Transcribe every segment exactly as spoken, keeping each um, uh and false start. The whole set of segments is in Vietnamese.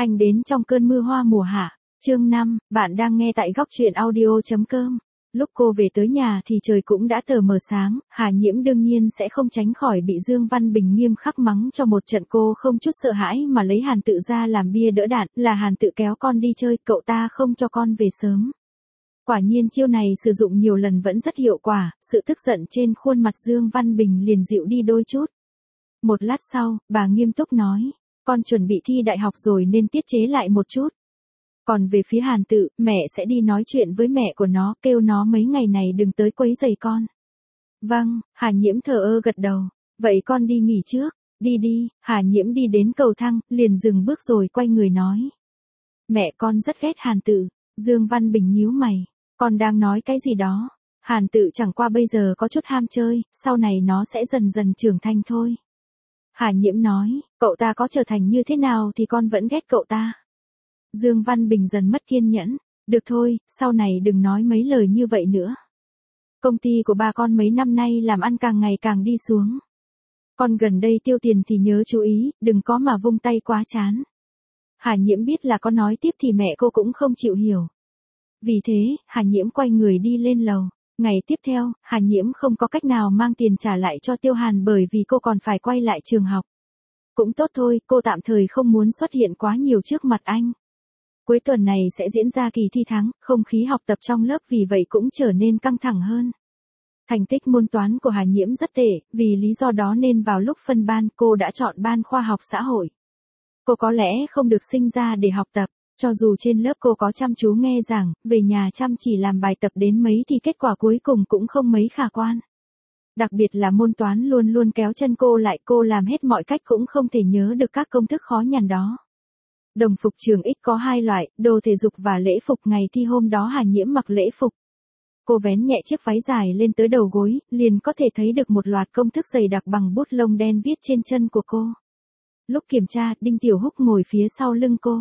Anh đến trong cơn mưa hoa mùa hạ. Chương năm, bạn đang nghe tại góc truyện audio chấm com. Lúc cô về tới nhà thì trời cũng đã tờ mờ sáng, Hà Nhiễm đương nhiên sẽ không tránh khỏi bị Dương Văn Bình nghiêm khắc mắng cho một trận. Cô không chút sợ hãi mà lấy Hàn Tự ra làm bia đỡ đạn, là Hàn Tự kéo con đi chơi, cậu ta không cho con về sớm. Quả nhiên chiêu này sử dụng nhiều lần vẫn rất hiệu quả, sự tức giận trên khuôn mặt Dương Văn Bình liền dịu đi đôi chút. Một lát sau, bà nghiêm túc nói, con chuẩn bị thi đại học rồi nên tiết chế lại một chút. Còn về phía Hàn Tự, mẹ sẽ đi nói chuyện với mẹ của nó, kêu nó mấy ngày này đừng tới quấy rầy con. Vâng, Hà Nhiễm thờ ơ gật đầu, vậy con đi nghỉ trước, đi đi. Hà Nhiễm đi đến cầu thang, liền dừng bước rồi quay người nói. Mẹ con rất ghét Hàn Tự. Dương Văn Bình nhíu mày, con đang nói cái gì đó? Hàn Tự chẳng qua bây giờ có chút ham chơi, sau này nó sẽ dần dần trưởng thành thôi. Hà Nhiễm nói, cậu ta có trở thành như thế nào thì con vẫn ghét cậu ta. Dương Văn Bình dần mất kiên nhẫn, được thôi, sau này đừng nói mấy lời như vậy nữa. Công ty của ba con mấy năm nay làm ăn càng ngày càng đi xuống. Con gần đây tiêu tiền thì nhớ chú ý, đừng có mà vung tay quá chán. Hà Nhiễm biết là có nói tiếp thì mẹ cô cũng không chịu hiểu. Vì thế, Hà Nhiễm quay người đi lên lầu. Ngày tiếp theo, Hà Nhiễm không có cách nào mang tiền trả lại cho Tiêu Hàn bởi vì cô còn phải quay lại trường học. Cũng tốt thôi, cô tạm thời không muốn xuất hiện quá nhiều trước mặt anh. Cuối tuần này sẽ diễn ra kỳ thi tháng, không khí học tập trong lớp vì vậy cũng trở nên căng thẳng hơn. Thành tích môn toán của Hà Nhiễm rất tệ, vì lý do đó nên vào lúc phân ban cô đã chọn ban khoa học xã hội. Cô có lẽ không được sinh ra để học tập, cho dù trên lớp cô có chăm chú nghe giảng, về nhà chăm chỉ làm bài tập đến mấy thì kết quả cuối cùng cũng không mấy khả quan. Đặc biệt là môn toán luôn luôn kéo chân cô lại, cô làm hết mọi cách cũng không thể nhớ được các công thức khó nhằn đó. Đồng phục trường X có hai loại, đồ thể dục và lễ phục. Ngày thi hôm đó Hà Nhiễm mặc lễ phục. Cô vén nhẹ chiếc váy dài lên tới đầu gối, liền có thể thấy được một loạt công thức dày đặc bằng bút lông đen viết trên chân của cô. Lúc kiểm tra, Đinh Tiểu Húc ngồi phía sau lưng cô.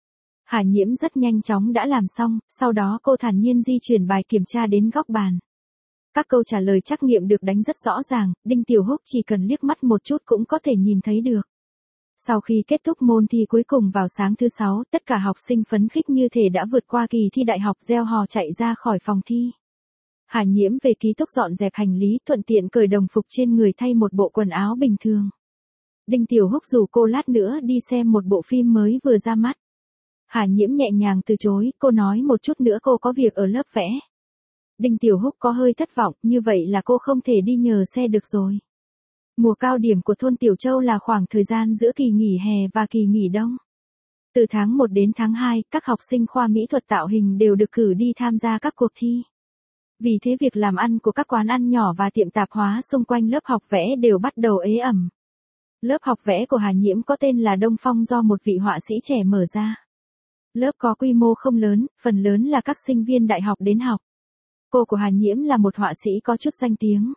Hà Nhiễm rất nhanh chóng đã làm xong, sau đó cô thản nhiên di chuyển bài kiểm tra đến góc bàn. Các câu trả lời trắc nghiệm được đánh rất rõ ràng, Đinh Tiểu Húc chỉ cần liếc mắt một chút cũng có thể nhìn thấy được. Sau khi kết thúc môn thi cuối cùng vào sáng thứ sáu, tất cả học sinh phấn khích như thể đã vượt qua kỳ thi đại học, reo hò chạy ra khỏi phòng thi. Hà Nhiễm về ký túc dọn dẹp hành lý, thuận tiện cởi đồng phục trên người thay một bộ quần áo bình thường. Đinh Tiểu Húc rủ cô lát nữa đi xem một bộ phim mới vừa ra mắt. Hà Nhiễm nhẹ nhàng từ chối, cô nói một chút nữa cô có việc ở lớp vẽ. Đinh Tiểu Húc có hơi thất vọng, như vậy là cô không thể đi nhờ xe được rồi. Mùa cao điểm của thôn Tiểu Châu là khoảng thời gian giữa kỳ nghỉ hè và kỳ nghỉ đông. Từ tháng một đến tháng hai, các học sinh khoa mỹ thuật tạo hình đều được cử đi tham gia các cuộc thi. Vì thế việc làm ăn của các quán ăn nhỏ và tiệm tạp hóa xung quanh lớp học vẽ đều bắt đầu ế ẩm. Lớp học vẽ của Hà Nhiễm có tên là Đông Phong do một vị họa sĩ trẻ mở ra. Lớp có quy mô không lớn, phần lớn là các sinh viên đại học đến học. Cô của Hà Nhiễm là một họa sĩ có chút danh tiếng.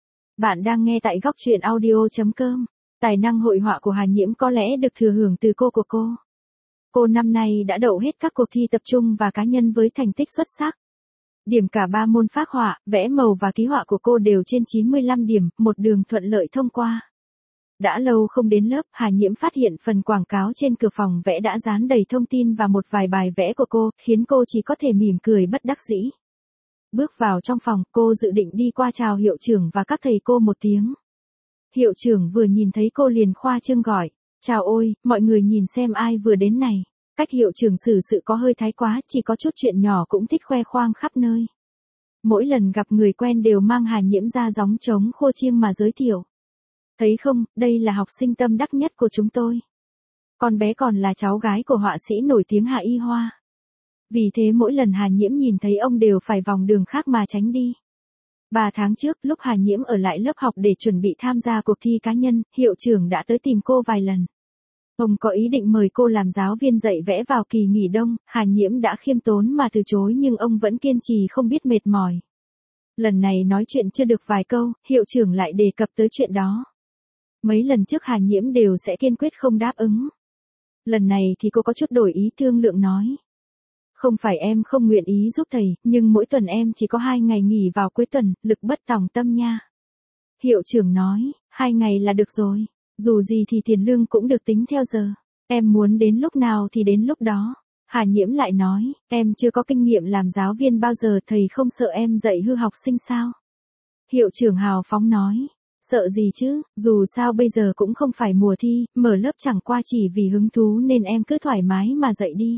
Bạn đang nghe tại góc truyện audio chấm com. Tài năng hội họa của Hà Nhiễm có lẽ được thừa hưởng từ cô của cô. Cô năm nay đã đậu hết các cuộc thi tập trung và cá nhân với thành tích xuất sắc. Điểm cả ba môn phác họa, vẽ màu và ký họa của cô đều trên chín mươi lăm điểm, một đường thuận lợi thông qua. Đã lâu không đến lớp, Hà Nhiễm phát hiện phần quảng cáo trên cửa phòng vẽ đã dán đầy thông tin và một vài bài vẽ của cô, khiến cô chỉ có thể mỉm cười bất đắc dĩ. Bước vào trong phòng, cô dự định đi qua chào hiệu trưởng và các thầy cô một tiếng. Hiệu trưởng vừa nhìn thấy cô liền khoa trương gọi, chào ôi, mọi người nhìn xem ai vừa đến này. Cách hiệu trưởng xử sự có hơi thái quá, chỉ có chút chuyện nhỏ cũng thích khoe khoang khắp nơi. Mỗi lần gặp người quen đều mang Hà Nhiễm ra gióng trống khua chiêng mà giới thiệu. Thấy không, đây là học sinh tâm đắc nhất của chúng tôi. Con bé còn là cháu gái của họa sĩ nổi tiếng Hạ Y Hoa. Vì thế mỗi lần Hà Nhiễm nhìn thấy ông đều phải vòng đường khác mà tránh đi. Ba tháng trước, lúc Hà Nhiễm ở lại lớp học để chuẩn bị tham gia cuộc thi cá nhân, hiệu trưởng đã tới tìm cô vài lần. Ông có ý định mời cô làm giáo viên dạy vẽ vào kỳ nghỉ đông, Hà Nhiễm đã khiêm tốn mà từ chối nhưng ông vẫn kiên trì không biết mệt mỏi. Lần này nói chuyện chưa được vài câu, hiệu trưởng lại đề cập tới chuyện đó. Mấy lần trước Hà Nhiễm đều sẽ kiên quyết không đáp ứng. Lần này thì cô có chút đổi ý thương lượng nói. Không phải em không nguyện ý giúp thầy, nhưng mỗi tuần em chỉ có hai ngày nghỉ vào cuối tuần, lực bất tòng tâm nha. Hiệu trưởng nói, hai ngày là được rồi, dù gì thì tiền lương cũng được tính theo giờ. Em muốn đến lúc nào thì đến lúc đó. Hà Nhiễm lại nói, em chưa có kinh nghiệm làm giáo viên bao giờ, thầy không sợ em dạy hư học sinh sao? Hiệu trưởng hào phóng nói, sợ gì chứ, dù sao bây giờ cũng không phải mùa thi, mở lớp chẳng qua chỉ vì hứng thú nên em cứ thoải mái mà dạy đi.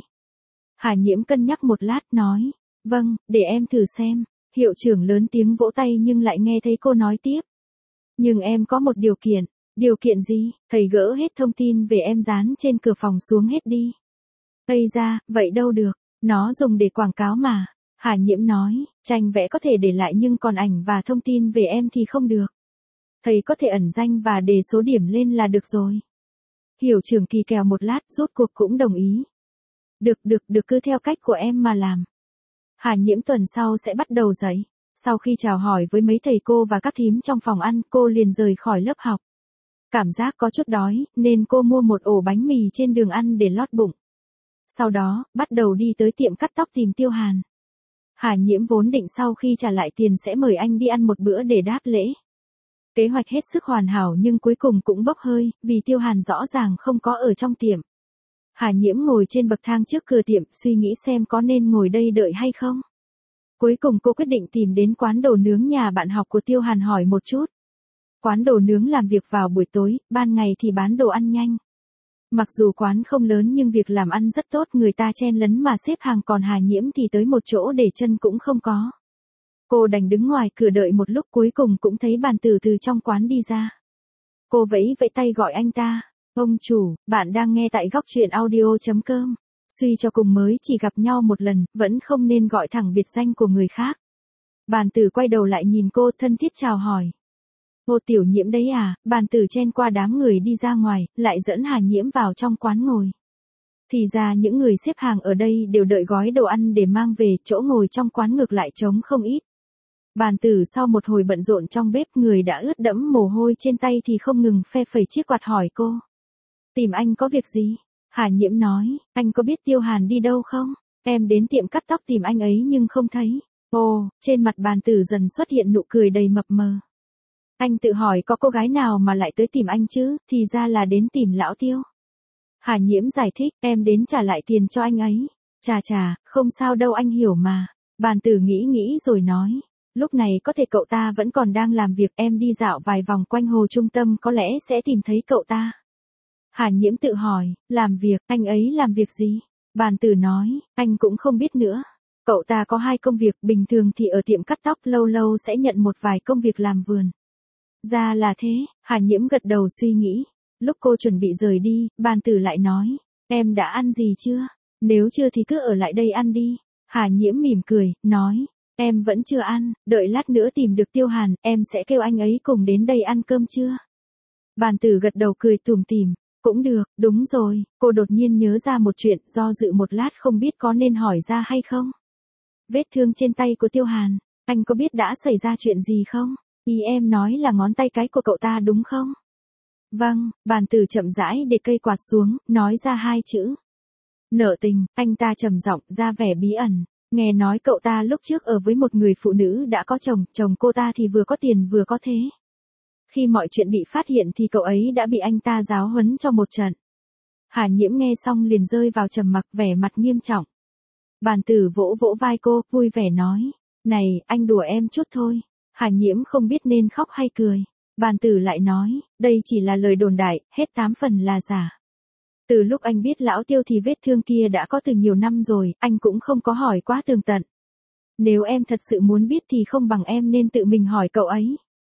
Hà Nhiễm cân nhắc một lát nói, vâng, để em thử xem. Hiệu trưởng lớn tiếng vỗ tay nhưng lại nghe thấy cô nói tiếp. Nhưng em có một điều kiện. Điều kiện gì? Thầy gỡ hết thông tin về em dán trên cửa phòng xuống hết đi. Ây ra, vậy đâu được, nó dùng để quảng cáo mà. Hà Nhiễm nói, tranh vẽ có thể để lại nhưng còn ảnh và thông tin về em thì không được. Thầy có thể ẩn danh và đề số điểm lên là được rồi. Hiệu trưởng kỳ kèo một lát rốt cuộc cũng đồng ý. Được được được, cứ theo cách của em mà làm. Hà Nhiễm tuần sau sẽ bắt đầu dạy. Sau khi chào hỏi với mấy thầy cô và các thím trong phòng ăn, cô liền rời khỏi lớp học. Cảm giác có chút đói, nên cô mua một ổ bánh mì trên đường ăn để lót bụng. Sau đó, bắt đầu đi tới tiệm cắt tóc tìm Tiêu Hàn. Hà Nhiễm vốn định sau khi trả lại tiền sẽ mời anh đi ăn một bữa để đáp lễ. Kế hoạch hết sức hoàn hảo nhưng cuối cùng cũng bốc hơi, vì Tiêu Hàn rõ ràng không có ở trong tiệm. Hà Nhiễm ngồi trên bậc thang trước cửa tiệm, suy nghĩ xem có nên ngồi đây đợi hay không. Cuối cùng cô quyết định tìm đến quán đồ nướng nhà bạn học của Tiêu Hàn hỏi một chút. Quán đồ nướng làm việc vào buổi tối, ban ngày thì bán đồ ăn nhanh. Mặc dù quán không lớn nhưng việc làm ăn rất tốt, người ta chen lấn mà xếp hàng, còn Hà Nhiễm thì tới một chỗ để chân cũng không có. Cô đành đứng ngoài cửa đợi một lúc, cuối cùng cũng thấy Bàn Tử từ trong quán đi ra. Cô vẫy vẫy tay gọi anh ta, ông chủ, bạn đang nghe tại góc truyện audio.com. Suy cho cùng mới chỉ gặp nhau một lần, vẫn không nên gọi thẳng biệt danh của người khác. Bàn Tử quay đầu lại nhìn cô, thân thiết chào hỏi. Ô Tiểu Nhiễm đấy à? Bàn Tử chen qua đám người đi ra ngoài, lại dẫn Hà Nhiễm vào trong quán ngồi. Thì ra những người xếp hàng ở đây đều đợi gói đồ ăn để mang về, chỗ ngồi trong quán ngược lại trống không ít. Bàn Tử sau một hồi bận rộn trong bếp, người đã ướt đẫm mồ hôi trên tay thì không ngừng phe phẩy chiếc quạt hỏi cô. Tìm anh có việc gì? Hà Nhiễm nói, anh có biết Tiêu Hàn đi đâu không? Em đến tiệm cắt tóc tìm anh ấy nhưng không thấy. Ồ, trên mặt Bàn Tử dần xuất hiện nụ cười đầy mập mờ. Anh tự hỏi có cô gái nào mà lại tới tìm anh chứ, thì ra là đến tìm lão Tiêu. Hà Nhiễm giải thích, em đến trả lại tiền cho anh ấy. Chà chà, không sao đâu, anh hiểu mà. Bàn Tử nghĩ nghĩ rồi nói, lúc này có thể cậu ta vẫn còn đang làm việc, em đi dạo vài vòng quanh hồ trung tâm có lẽ sẽ tìm thấy cậu ta. Hà Nhiễm tự hỏi, làm việc, anh ấy làm việc gì? Bàn Tử nói, anh cũng không biết nữa. Cậu ta có hai công việc, bình thường thì ở tiệm cắt tóc, lâu lâu sẽ nhận một vài công việc làm vườn. Ra là thế, Hà Nhiễm gật đầu suy nghĩ. Lúc cô chuẩn bị rời đi, Bàn Tử lại nói, em đã ăn gì chưa? Nếu chưa thì cứ ở lại đây ăn đi. Hà Nhiễm mỉm cười, nói, em vẫn chưa ăn, đợi lát nữa tìm được Tiêu Hàn, em sẽ kêu anh ấy cùng đến đây ăn cơm trưa. Bàn Tử gật đầu cười tủm tỉm, cũng được, đúng rồi, cô đột nhiên nhớ ra một chuyện, do dự một lát không biết có nên hỏi ra hay không. Vết thương trên tay của Tiêu Hàn, anh có biết đã xảy ra chuyện gì không? Ý em nói là ngón tay cái của cậu ta đúng không? Vâng, Bàn Tử chậm rãi để cây quạt xuống, nói ra hai chữ. Nợ tình, anh ta trầm giọng, ra vẻ bí ẩn. Nghe nói cậu ta lúc trước ở với một người phụ nữ đã có chồng, chồng cô ta thì vừa có tiền vừa có thế. Khi mọi chuyện bị phát hiện thì cậu ấy đã bị anh ta giáo huấn cho một trận. Hà Nhiễm nghe xong liền rơi vào trầm mặc, vẻ mặt nghiêm trọng. Bàn Tử vỗ vỗ vai cô, vui vẻ nói, này, anh đùa em chút thôi. Hà Nhiễm không biết nên khóc hay cười. Bàn Tử lại nói, đây chỉ là lời đồn đại, hết tám phần là giả. Từ lúc anh biết lão Tiêu thì vết thương kia đã có từ nhiều năm rồi, anh cũng không có hỏi quá tường tận. Nếu em thật sự muốn biết thì không bằng em nên tự mình hỏi cậu ấy.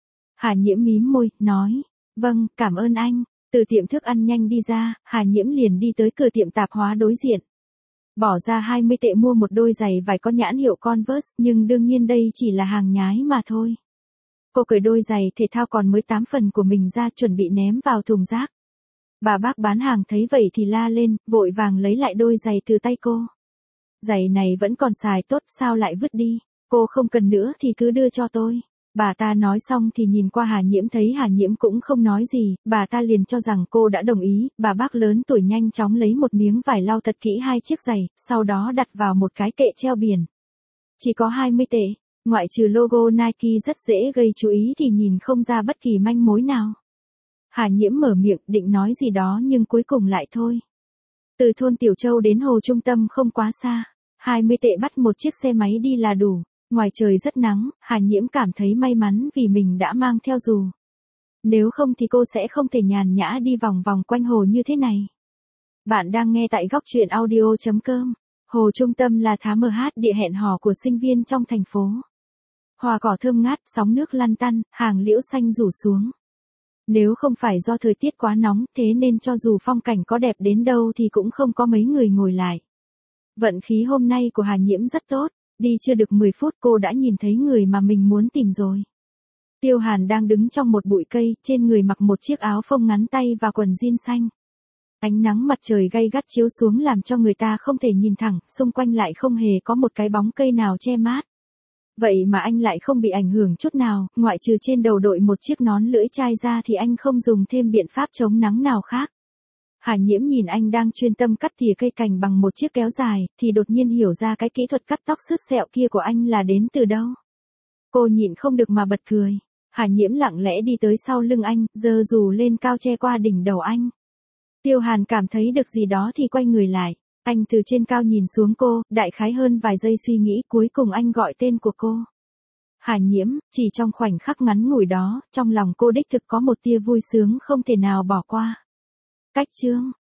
Hà Nhiễm mím môi, nói, vâng, cảm ơn anh. Từ tiệm thức ăn nhanh đi ra, Hà Nhiễm liền đi tới cửa tiệm tạp hóa đối diện. Bỏ ra hai mươi tệ mua một đôi giày vải có nhãn hiệu Converse, nhưng đương nhiên đây chỉ là hàng nhái mà thôi. Cô cởi đôi giày thể thao còn mới tám phần của mình ra, chuẩn bị ném vào thùng rác. Bà bác bán hàng thấy vậy thì la lên, vội vàng lấy lại đôi giày từ tay cô. Giày này vẫn còn xài tốt, sao lại vứt đi? Cô không cần nữa thì cứ đưa cho tôi. Bà ta nói xong thì nhìn qua Hà Nhiễm, thấy Hà Nhiễm cũng không nói gì, bà ta liền cho rằng cô đã đồng ý. Bà bác lớn tuổi nhanh chóng lấy một miếng vải lau thật kỹ hai chiếc giày, sau đó đặt vào một cái kệ treo biển. Chỉ có hai mươi tệ, ngoại trừ logo Nike rất dễ gây chú ý thì nhìn không ra bất kỳ manh mối nào. Hà Nhiễm mở miệng định nói gì đó nhưng cuối cùng lại thôi. Từ thôn Tiểu Châu đến hồ trung tâm không quá xa, hai mươi tệ bắt một chiếc xe máy đi là đủ. Ngoài trời rất nắng, Hà Nhiễm cảm thấy may mắn vì mình đã mang theo dù. Nếu không thì cô sẽ không thể nhàn nhã đi vòng vòng quanh hồ như thế này. Bạn đang nghe tại góc truyện audio chấm com. Hồ trung tâm là thá mờ hát địa hẹn hò của sinh viên trong thành phố. Hoa cỏ thơm ngát, sóng nước lăn tăn, hàng liễu xanh rủ xuống. Nếu không phải do thời tiết quá nóng, thế nên cho dù phong cảnh có đẹp đến đâu thì cũng không có mấy người ngồi lại. Vận khí hôm nay của Hà Nhiễm rất tốt, đi chưa được mười phút cô đã nhìn thấy người mà mình muốn tìm rồi. Tiêu Hàn đang đứng trong một bụi cây, trên người mặc một chiếc áo phông ngắn tay và quần jean xanh. Ánh nắng mặt trời gay gắt chiếu xuống làm cho người ta không thể nhìn thẳng, xung quanh lại không hề có một cái bóng cây nào che mát. Vậy mà anh lại không bị ảnh hưởng chút nào, ngoại trừ trên đầu đội một chiếc nón lưỡi chai ra thì anh không dùng thêm biện pháp chống nắng nào khác. Hà Nhiễm nhìn anh đang chuyên tâm cắt tỉa cây cành bằng một chiếc kéo dài, thì đột nhiên hiểu ra cái kỹ thuật cắt tóc sứt sẹo kia của anh là đến từ đâu. Cô nhịn không được mà bật cười. Hà Nhiễm lặng lẽ đi tới sau lưng anh, giơ dù lên cao che qua đỉnh đầu anh. Tiêu Hàn cảm thấy được gì đó thì quay người lại. Anh từ trên cao nhìn xuống cô, đại khái hơn vài giây suy nghĩ, cuối cùng anh gọi tên của cô. Hà Nhiễm, chỉ trong khoảnh khắc ngắn ngủi đó, trong lòng cô đích thực có một tia vui sướng không thể nào bỏ qua. Cách chương